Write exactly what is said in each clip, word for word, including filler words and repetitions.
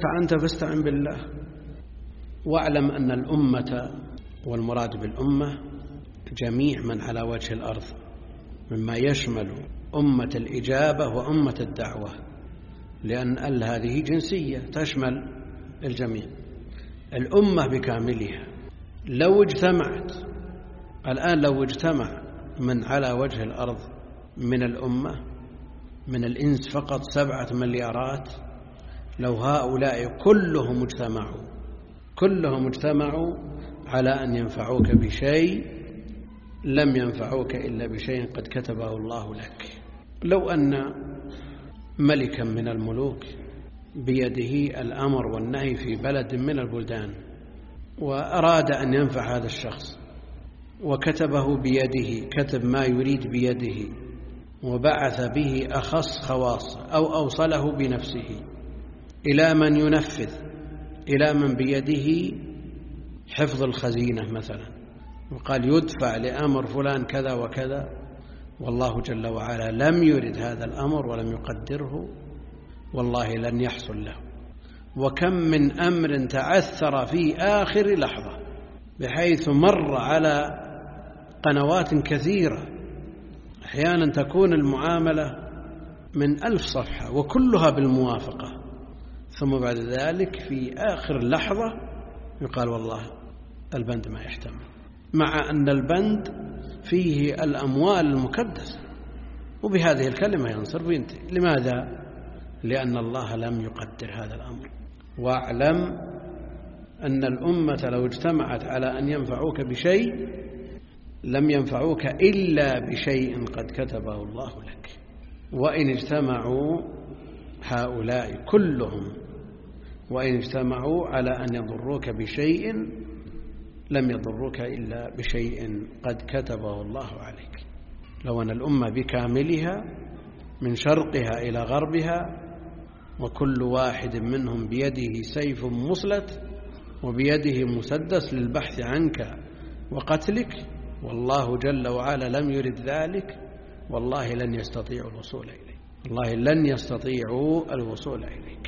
استعنت فاستعن بالله. واعلم أن الأمة، والمراد بالأمة جميع من على وجه الأرض، مما يشمل أمة الإجابة وأمة الدعوة، لأن ال هذه جنسية تشمل الجميع. الأمة بكاملها لو اجتمعت الآن، لو اجتمع من على وجه الأرض من الأمة، من الإنس فقط سبعة مليارات، لو هؤلاء كلهم اجتمعوا كلهم اجتمعوا على أن ينفعوك بشيء، لم ينفعوك إلا بشيء قد كتبه الله لك. لو أن ملكا من الملوك بيده الأمر والنهي في بلد من البلدان، وأراد أن ينفع هذا الشخص وكتبه بيده، كتب ما يريد بيده وبعث به أخص خواصه أو أوصله بنفسه إلى من ينفذ، إلى من بيده حفظ الخزينة مثلا، وقال يدفع لأمر فلان كذا وكذا، والله جل وعلا لم يرد هذا الأمر ولم يقدره، والله لن يحصل له. وكم من أمر تعثر في آخر لحظة، بحيث مر على قنوات كثيرة، أحيانا تكون المعاملة من ألف صفحة وكلها بالموافقة، ثم بعد ذلك في آخر لحظة يقال والله البند ما يحتمل، مع أن البند فيه الأموال المكدسة، وبهذه الكلمة ينصر وينتهي. لماذا؟ لأن الله لم يقدر هذا الأمر. واعلم أن الأمة لو اجتمعت على أن ينفعوك بشيء لم ينفعوك إلا بشيء قد كتبه الله لك. وإن اجتمعوا هؤلاء كلهم وإن اجتمعوا على أن يضروك بشيء لم يضروك إلا بشيء قد كتبه الله عليك. لو أن الأمة بكاملها من شرقها إلى غربها وكل واحد منهم بيده سيف مسلت وبيده مسدس للبحث عنك وقتلك، والله جل وعلا لم يرد ذلك، والله لن يستطيعوا الوصول إليك، والله لن يستطيعوا الوصول إليك.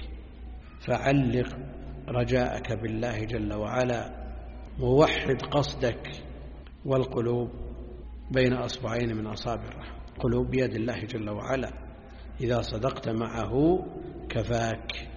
فعلق رجاءك بالله جل وعلا، ووحد قصدك، والقلوب بين أصبعين من أصابع الرحمة، قلوب بيد الله جل وعلا، إذا صدقت معه كفاك.